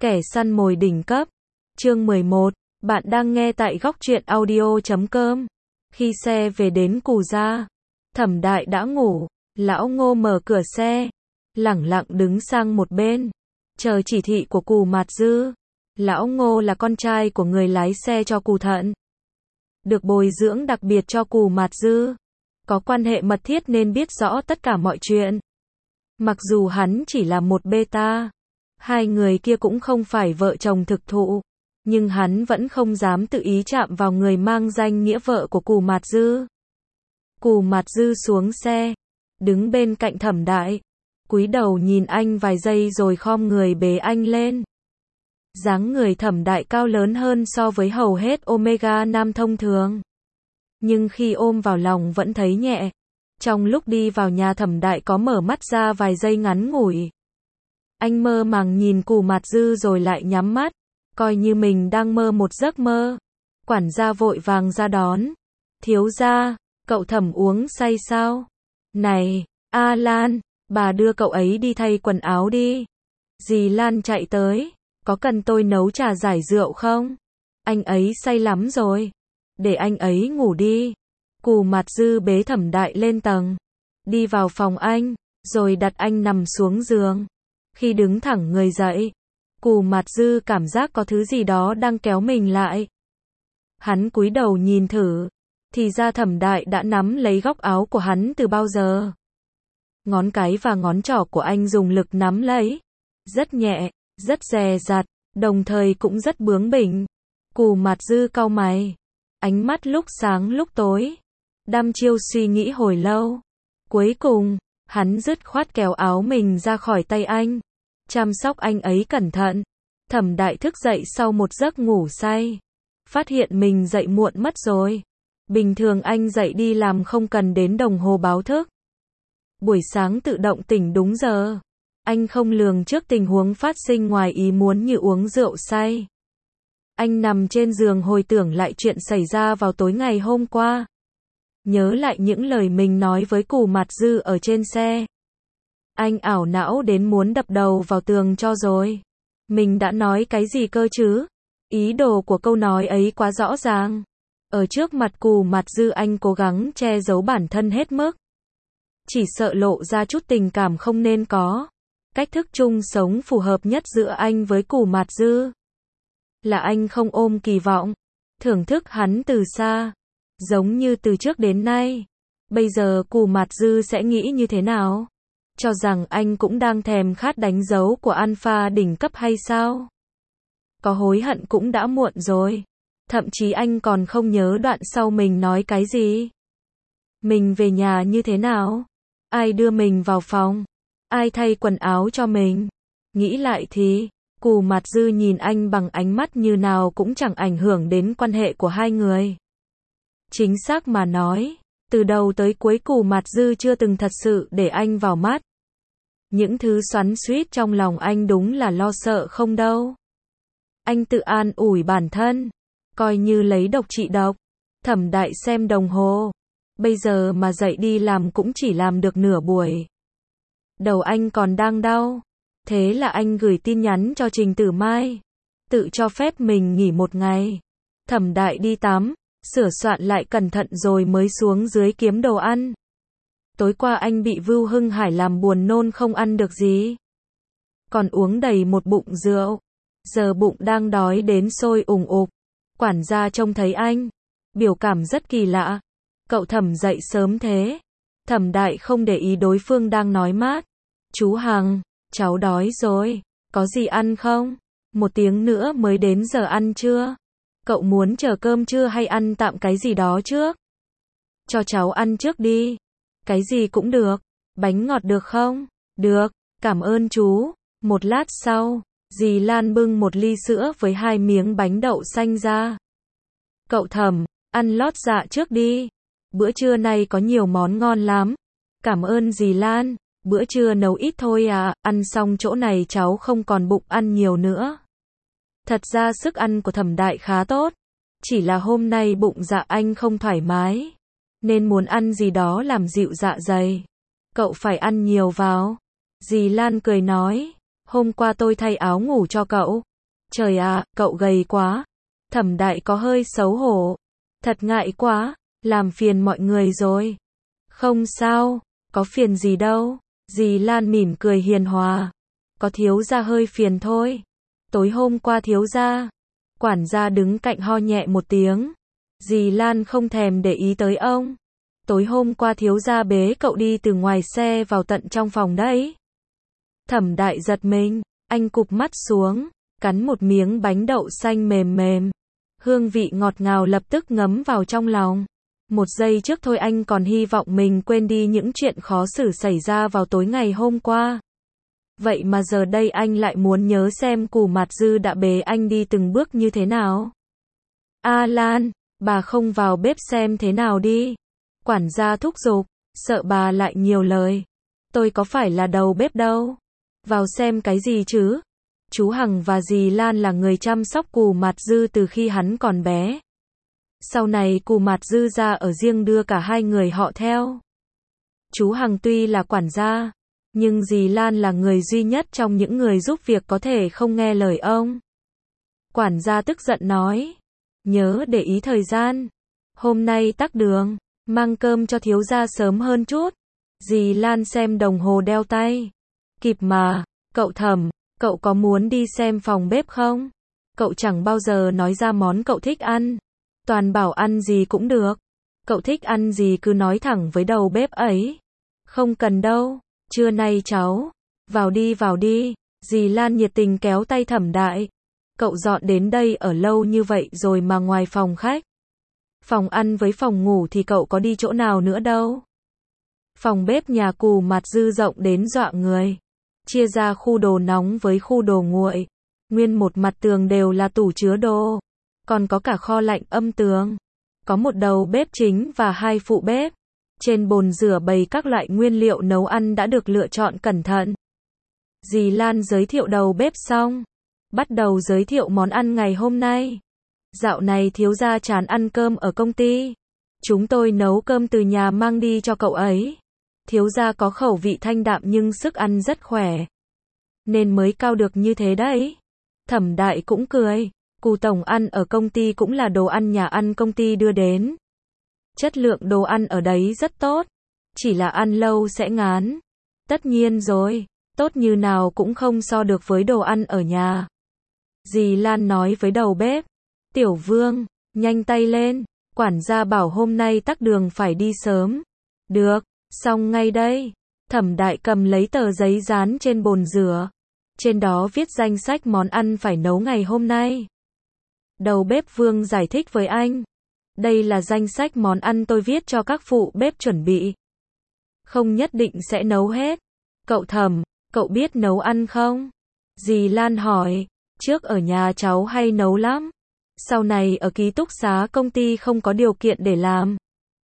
Kẻ săn mồi đỉnh cấp. Chương 11. Bạn đang nghe tại góc truyện audio.com. Khi xe về đến Cù Gia, Thẩm Đại đã ngủ. Lão Ngô mở cửa xe, lẳng lặng đứng sang một bên, chờ chỉ thị của Cù Mạt Dư. Lão Ngô là con trai của người lái xe cho Cù Thận, được bồi dưỡng đặc biệt cho Cù Mạt Dư, có quan hệ mật thiết nên biết rõ tất cả mọi chuyện. Mặc dù hắn chỉ là một beta, hai người kia cũng không phải vợ chồng thực thụ, nhưng hắn vẫn không dám tự ý chạm vào người mang danh nghĩa vợ của Cù Mạt Dư. Cù Mạt Dư xuống xe, đứng bên cạnh Thẩm Đại, cúi đầu nhìn anh vài giây rồi khom người bế anh lên. Dáng người Thẩm Đại cao lớn hơn so với hầu hết Omega nam thông thường, nhưng khi ôm vào lòng vẫn thấy nhẹ. Trong lúc đi vào nhà, Thẩm Đại có mở mắt ra vài giây ngắn ngủi. Anh mơ màng nhìn Cù Mạt Dư rồi lại nhắm mắt, coi như mình đang mơ một giấc mơ. Quản gia vội vàng ra đón. Thiếu gia, cậu Thẩm uống say sao? Này, A Lan, bà đưa cậu ấy đi thay quần áo đi. Dì Lan chạy tới. Có cần tôi nấu trà giải rượu không? Anh ấy say lắm rồi. Để anh ấy ngủ đi. Cù Mạt Dư bế Thẩm Đại lên tầng, đi vào phòng anh, rồi đặt anh nằm xuống giường. Khi đứng thẳng người dậy, Cù Mạt Dư cảm giác có thứ gì đó đang kéo mình lại. Hắn cúi đầu nhìn thử, thì ra Thẩm Đại đã nắm lấy góc áo của hắn từ bao giờ. Ngón cái và ngón trỏ của anh dùng lực nắm lấy, rất nhẹ, rất dè dặt, đồng thời cũng rất bướng bỉnh. Cù Mạt Dư cau mày, ánh mắt lúc sáng lúc tối, đăm chiêu suy nghĩ hồi lâu. Cuối cùng, hắn dứt khoát kéo áo mình ra khỏi tay anh, chăm sóc anh ấy cẩn thận. Thẩm Đại thức dậy sau một giấc ngủ say, phát hiện mình dậy muộn mất rồi. Bình thường anh dậy đi làm không cần đến đồng hồ báo thức, buổi sáng tự động tỉnh đúng giờ. Anh không lường trước tình huống phát sinh ngoài ý muốn như uống rượu say. Anh nằm trên giường hồi tưởng lại chuyện xảy ra vào tối ngày hôm qua, nhớ lại những lời mình nói với Cù Mạt Dư ở trên xe. Anh ảo não đến muốn đập đầu vào tường cho rồi. Mình đã nói cái gì cơ chứ? Ý đồ của câu nói ấy quá rõ ràng. Ở trước mặt Cù Mạt Dư anh cố gắng che giấu bản thân hết mức, chỉ sợ lộ ra chút tình cảm không nên có. Cách thức chung sống phù hợp nhất giữa anh với Cù Mạt Dư là anh không ôm kỳ vọng, thưởng thức hắn từ xa, giống như từ trước đến nay. Bây giờ Cù Mạt Dư sẽ nghĩ như thế nào? Cho rằng anh cũng đang thèm khát đánh dấu của alpha đỉnh cấp hay sao? Có hối hận cũng đã muộn rồi. Thậm chí anh còn không nhớ đoạn sau mình nói cái gì. Mình về nhà như thế nào? Ai đưa mình vào phòng? Ai thay quần áo cho mình? Nghĩ lại thì, Cù Mạt Dư nhìn anh bằng ánh mắt như nào cũng chẳng ảnh hưởng đến quan hệ của hai người. Chính xác mà nói, từ đầu tới cuối Cù Mạt Dư chưa từng thật sự để anh vào mắt. Những thứ xoắn xuýt trong lòng anh đúng là lo sợ không đâu. Anh tự an ủi bản thân, coi như lấy độc trị độc. Thẩm Đại xem đồng hồ, bây giờ mà dậy đi làm cũng chỉ làm được nửa buổi. Đầu anh còn đang đau. Thế là anh gửi tin nhắn cho Trình Tử Mai, tự cho phép mình nghỉ một ngày. Thẩm Đại đi tắm, sửa soạn lại cẩn thận rồi mới xuống dưới kiếm đồ ăn. Tối qua anh bị Vưu Hưng Hải làm buồn nôn không ăn được gì, còn uống đầy một bụng rượu. Giờ bụng đang đói đến sôi ủng ục. Quản gia trông thấy anh, biểu cảm rất kỳ lạ. Cậu Thẩm dậy sớm thế? Thẩm Đại không để ý đối phương đang nói mát. Chú Hằng, cháu đói rồi, có gì ăn không? 1 tiếng nữa mới đến giờ ăn trưa. Cậu muốn chờ cơm trưa hay ăn tạm cái gì đó trước? Cho cháu ăn trước đi. Cái gì cũng được. Bánh ngọt được không? Được, cảm ơn chú. Một lát sau, dì Lan bưng một ly sữa với 2 miếng bánh đậu xanh ra. Cậu Thẩm, ăn lót dạ trước đi. Bữa trưa nay có nhiều món ngon lắm. Cảm ơn dì Lan. Bữa trưa nấu ít thôi à, ăn xong chỗ này cháu không còn bụng ăn nhiều nữa. Thật ra sức ăn của Thẩm Đại khá tốt, chỉ là hôm nay bụng dạ anh không thoải mái, nên muốn ăn gì đó làm dịu dạ dày. Cậu phải ăn nhiều vào. Dì Lan cười nói, hôm qua tôi thay áo ngủ cho cậu, Trời ạ, cậu gầy quá. Thẩm Đại có hơi xấu hổ. Thật ngại quá, làm phiền mọi người rồi. Không sao, có phiền gì đâu. Dì Lan mỉm cười hiền hòa. Có thiếu gia hơi phiền thôi. Tối hôm qua thiếu gia. Quản gia đứng cạnh ho nhẹ một tiếng. Dì Lan không thèm để ý tới ông. Tối hôm qua thiếu gia bế cậu đi từ ngoài xe vào tận trong phòng đấy. Thẩm Đại giật mình, anh cụp mắt xuống, cắn một miếng bánh đậu xanh mềm mềm. Hương vị ngọt ngào lập tức ngấm vào trong lòng. Một giây trước thôi anh còn hy vọng mình quên đi những chuyện khó xử xảy ra vào tối ngày hôm qua. Vậy mà giờ đây anh lại muốn nhớ xem Cù Mạt Dư đã bế anh đi từng bước như thế nào. A Lan, bà không vào bếp xem thế nào đi. Quản gia thúc giục, sợ bà lại nhiều lời. Tôi có phải là đầu bếp đâu. Vào xem cái gì chứ? Chú Hằng và dì Lan là người chăm sóc Cù Mạt Dư từ khi hắn còn bé. Sau này Cù Mạt Dư ra ở riêng đưa cả hai người họ theo. Chú Hằng tuy là quản gia, nhưng dì Lan là người duy nhất trong những người giúp việc có thể không nghe lời ông. Quản gia tức giận nói. Nhớ để ý thời gian. Hôm nay tắc đường, mang cơm cho thiếu gia sớm hơn chút. Dì Lan xem đồng hồ đeo tay. Kịp mà, cậu Thẩm, cậu có muốn đi xem phòng bếp không? Cậu chẳng bao giờ nói ra món cậu thích ăn. Toàn bảo ăn gì cũng được. Cậu thích ăn gì cứ nói thẳng với đầu bếp ấy. Không cần đâu, trưa nay cháu. Vào đi. Dì Lan nhiệt tình kéo tay Thẩm Đại. Cậu dọn đến đây ở lâu như vậy rồi mà ngoài phòng khách, phòng ăn với phòng ngủ thì cậu có đi chỗ nào nữa đâu. Phòng bếp nhà Cù Mạt Dư rộng đến dọa người. Chia ra khu đồ nóng với khu đồ nguội. Nguyên một mặt tường đều là tủ chứa đồ. Còn có cả kho lạnh âm tường. Có một đầu bếp chính và hai phụ bếp. Trên bồn rửa bày các loại nguyên liệu nấu ăn đã được lựa chọn cẩn thận. Dì Lan giới thiệu đầu bếp xong, bắt đầu giới thiệu món ăn ngày hôm nay. Dạo này thiếu gia chán ăn cơm ở công ty. Chúng tôi nấu cơm từ nhà mang đi cho cậu ấy. Thiếu gia có khẩu vị thanh đạm nhưng sức ăn rất khỏe. Nên mới cao được như thế đấy. Thẩm Đại cũng cười. Cù tổng ăn ở công ty cũng là đồ ăn nhà ăn công ty đưa đến. Chất lượng đồ ăn ở đấy rất tốt. Chỉ là ăn lâu sẽ ngán. Tất nhiên rồi. Tốt như nào cũng không so được với đồ ăn ở nhà. Dì Lan nói với đầu bếp. Tiểu Vương, nhanh tay lên. Quản gia bảo hôm nay tắc đường phải đi sớm. Được, xong ngay đây. Thẩm Đại cầm lấy tờ giấy dán trên bồn rửa. Trên đó viết danh sách món ăn phải nấu ngày hôm nay. Đầu bếp Vương giải thích với anh. Đây là danh sách món ăn tôi viết cho các phụ bếp chuẩn bị. Không nhất định sẽ nấu hết. Cậu Thẩm, cậu biết nấu ăn không? Dì Lan hỏi. Trước ở nhà cháu hay nấu lắm. Sau này ở ký túc xá công ty không có điều kiện để làm.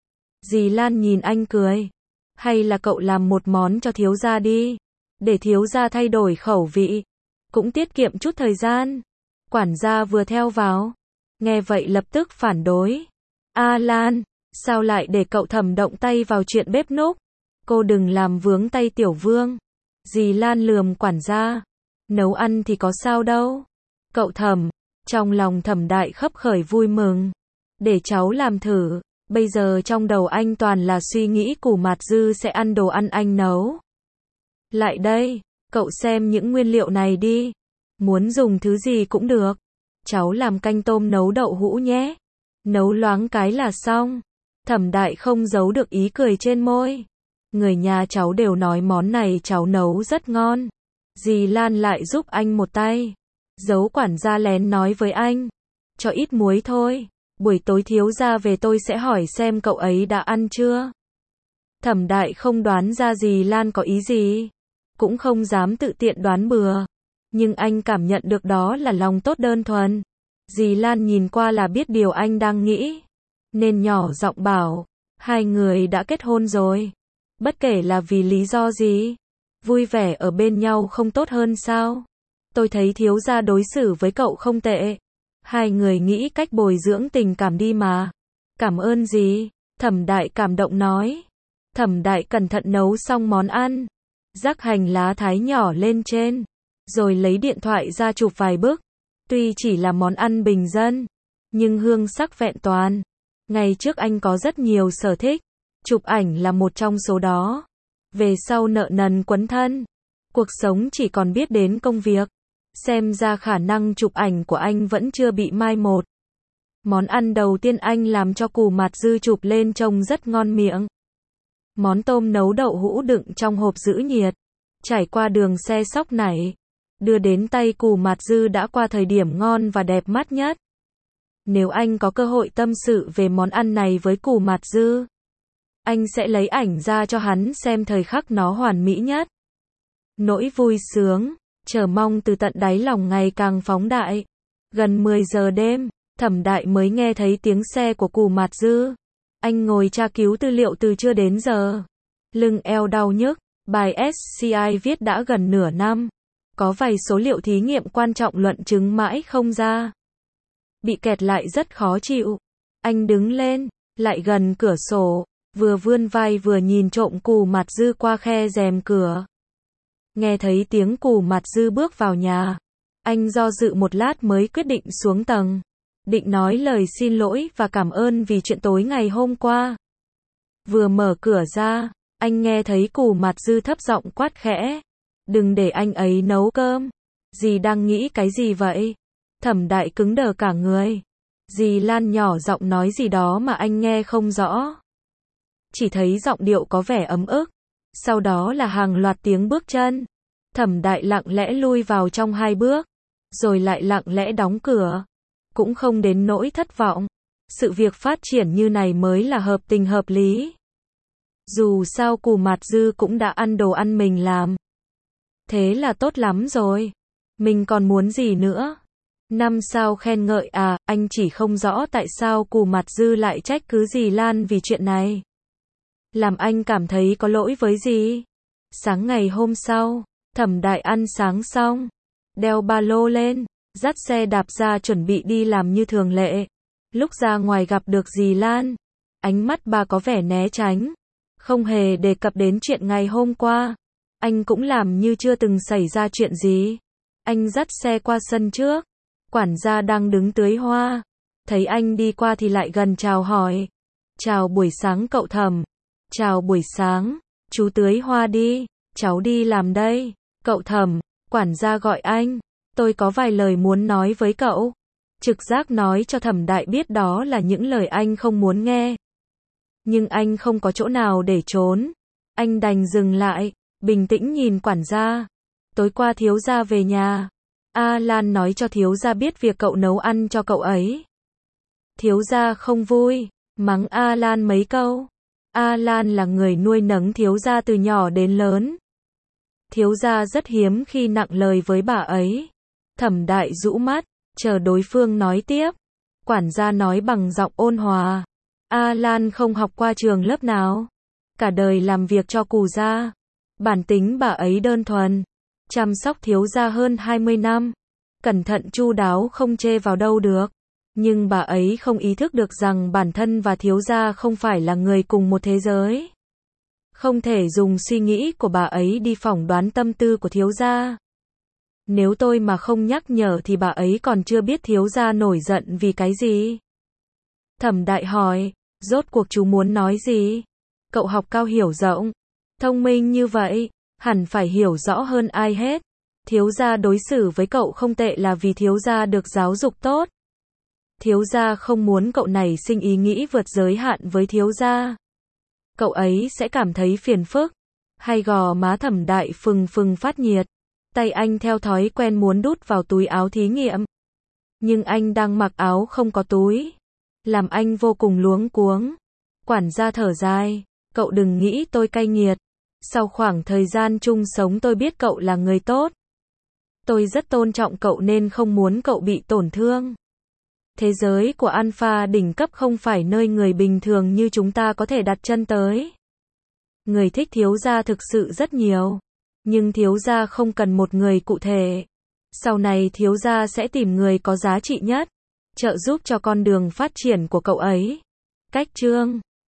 Dì Lan nhìn anh cười. Hay là cậu làm một món cho thiếu gia đi. Để thiếu gia thay đổi khẩu vị. Cũng tiết kiệm chút thời gian. Quản gia vừa theo vào. Nghe vậy lập tức phản đối. A Lan, sao lại để cậu Thẩm động tay vào chuyện bếp núc? Cô đừng làm vướng tay Tiểu Vương. Dì Lan lườm quản gia. Nấu ăn thì có sao đâu. Cậu Thẩm, trong lòng Thẩm Đại khấp khởi vui mừng. Để cháu làm thử. Bây giờ trong đầu anh toàn là suy nghĩ Cù Mạt Dư sẽ ăn đồ ăn anh nấu. Lại đây, cậu xem những nguyên liệu này đi. Muốn dùng thứ gì cũng được. Cháu làm canh tôm nấu đậu hũ nhé. Nấu loáng cái là xong. Thẩm Đại không giấu được ý cười trên môi. Người nhà cháu đều nói món này cháu nấu rất ngon. Dì Lan lại giúp anh một tay. Giấu quản gia lén nói với anh. Cho ít muối thôi. Buổi tối thiếu gia về tôi sẽ hỏi xem cậu ấy đã ăn chưa. Thẩm Đại không đoán ra dì Lan có ý gì. Cũng không dám tự tiện đoán bừa. Nhưng anh cảm nhận được đó là lòng tốt đơn thuần. Dì Lan nhìn qua là biết điều anh đang nghĩ. Nên nhỏ giọng bảo. Hai người đã kết hôn rồi. Bất kể là vì lý do gì. Vui vẻ ở bên nhau không tốt hơn sao? Tôi thấy thiếu gia đối xử với cậu không tệ. Hai người nghĩ cách bồi dưỡng tình cảm đi mà. Cảm ơn gì? Thẩm Đại cảm động nói. Thẩm Đại cẩn thận nấu xong món ăn. Rắc hành lá thái nhỏ lên trên. Rồi lấy điện thoại ra chụp vài bức. Tuy chỉ là món ăn bình dân, nhưng hương sắc vẹn toàn. Ngày trước anh có rất nhiều sở thích, chụp ảnh là một trong số đó. Về sau nợ nần quấn thân, cuộc sống chỉ còn biết đến công việc. Xem ra khả năng chụp ảnh của anh vẫn chưa bị mai một. Món ăn đầu tiên anh làm cho Cù Mạt Dư chụp lên trông rất ngon miệng. Món tôm nấu đậu hũ đựng trong hộp giữ nhiệt, trải qua đường xe xóc nảy, đưa đến tay Cù Mạt Dư đã qua thời điểm ngon và đẹp mắt nhất. Nếu anh có cơ hội tâm sự về món ăn này với Cù Mạt Dư, anh sẽ lấy ảnh ra cho hắn xem thời khắc nó hoàn mỹ nhất. Nỗi vui sướng, chờ mong từ tận đáy lòng ngày càng phóng đại. Gần 10 giờ đêm, Thẩm Đại mới nghe thấy tiếng xe của Cù Mạt Dư. Anh ngồi tra cứu tư liệu từ trưa đến giờ. Lưng eo đau nhức, bài SCI viết đã gần nửa năm. Có vài số liệu thí nghiệm quan trọng luận chứng mãi không ra. Bị kẹt lại rất khó chịu. Anh đứng lên, lại gần cửa sổ, vừa vươn vai vừa nhìn trộm Cù Mạt Dư qua khe rèm cửa. Nghe thấy tiếng Cù Mạt Dư bước vào nhà, anh do dự một lát mới quyết định xuống tầng. Định nói lời xin lỗi và cảm ơn vì chuyện tối ngày hôm qua. Vừa mở cửa ra, anh nghe thấy Cù Mạt Dư thấp giọng quát khẽ. Đừng để anh ấy nấu cơm. Dì đang nghĩ cái gì vậy? Thẩm Đại cứng đờ cả người. Dì Lan nhỏ giọng nói gì đó mà anh nghe không rõ. Chỉ thấy giọng điệu có vẻ ấm ức. Sau đó là hàng loạt tiếng bước chân. Thẩm Đại lặng lẽ lui vào trong 2 bước, rồi lại lặng lẽ đóng cửa. Cũng không đến nỗi thất vọng. Sự việc phát triển như này mới là hợp tình hợp lý. Dù sao Cù Mạt Dư cũng đã ăn đồ ăn mình làm. Thế là tốt lắm rồi. Mình còn muốn gì nữa? 5 sao khen ngợi à, anh chỉ không rõ tại sao Cù Mạt Dư lại trách cứ dì Lan vì chuyện này. Làm anh cảm thấy có lỗi với dì. Sáng ngày hôm sau, Thẩm Đại ăn sáng xong, đeo ba lô lên, dắt xe đạp ra chuẩn bị đi làm như thường lệ. Lúc ra ngoài gặp được dì Lan, ánh mắt bà có vẻ né tránh, không hề đề cập đến chuyện ngày hôm qua. Anh cũng làm như chưa từng xảy ra chuyện gì. Anh dắt xe qua sân trước, quản gia đang đứng tưới hoa. Thấy anh đi qua thì lại gần chào hỏi. Chào buổi sáng cậu Thẩm. Chào buổi sáng, chú tưới hoa đi, cháu đi làm đây. Cậu Thẩm, quản gia gọi anh. Tôi có vài lời muốn nói với cậu. Trực giác nói cho Thẩm Đại biết đó là những lời anh không muốn nghe. Nhưng anh không có chỗ nào để trốn. Anh đành dừng lại, bình tĩnh nhìn quản gia. Tối qua thiếu gia về nhà. A Lan nói cho thiếu gia biết việc cậu nấu ăn cho cậu ấy. Thiếu gia không vui, mắng A Lan mấy câu. A Lan là người nuôi nấng thiếu gia từ nhỏ đến lớn. Thiếu gia rất hiếm khi nặng lời với bà ấy. Thẩm Đại rũ mắt, chờ đối phương nói tiếp. Quản gia nói bằng giọng ôn hòa. A Lan không học qua trường lớp nào. Cả đời làm việc cho Cù gia. Bản tính bà ấy đơn thuần. Chăm sóc thiếu gia hơn 20 năm. Cẩn thận chu đáo không chê vào đâu được. Nhưng bà ấy không ý thức được rằng bản thân và thiếu gia không phải là người cùng một thế giới. Không thể dùng suy nghĩ của bà ấy đi phỏng đoán tâm tư của thiếu gia. Nếu tôi mà không nhắc nhở thì bà ấy còn chưa biết thiếu gia nổi giận vì cái gì. Thẩm Đại hỏi, rốt cuộc chú muốn nói gì? Cậu học cao hiểu rộng, thông minh như vậy, hẳn phải hiểu rõ hơn ai hết. Thiếu gia đối xử với cậu không tệ là vì thiếu gia được giáo dục tốt. Thiếu gia không muốn cậu nảy sinh ý nghĩ vượt giới hạn với thiếu gia. Cậu ấy sẽ cảm thấy phiền phức. Hay gò má Thẩm Đại phừng phừng phát nhiệt. Tay anh theo thói quen muốn đút vào túi áo thí nghiệm. Nhưng anh đang mặc áo không có túi. Làm anh vô cùng luống cuống. Quản gia thở dài. Cậu đừng nghĩ tôi cay nghiệt. Sau khoảng thời gian chung sống tôi biết cậu là người tốt. Tôi rất tôn trọng cậu nên không muốn cậu bị tổn thương. Thế giới của Alpha đỉnh cấp không phải nơi người bình thường như chúng ta có thể đặt chân tới. Người thích thiếu gia thực sự rất nhiều. Nhưng thiếu gia không cần một người cụ thể. Sau này thiếu gia sẽ tìm người có giá trị nhất, trợ giúp cho con đường phát triển của cậu ấy. Cách chương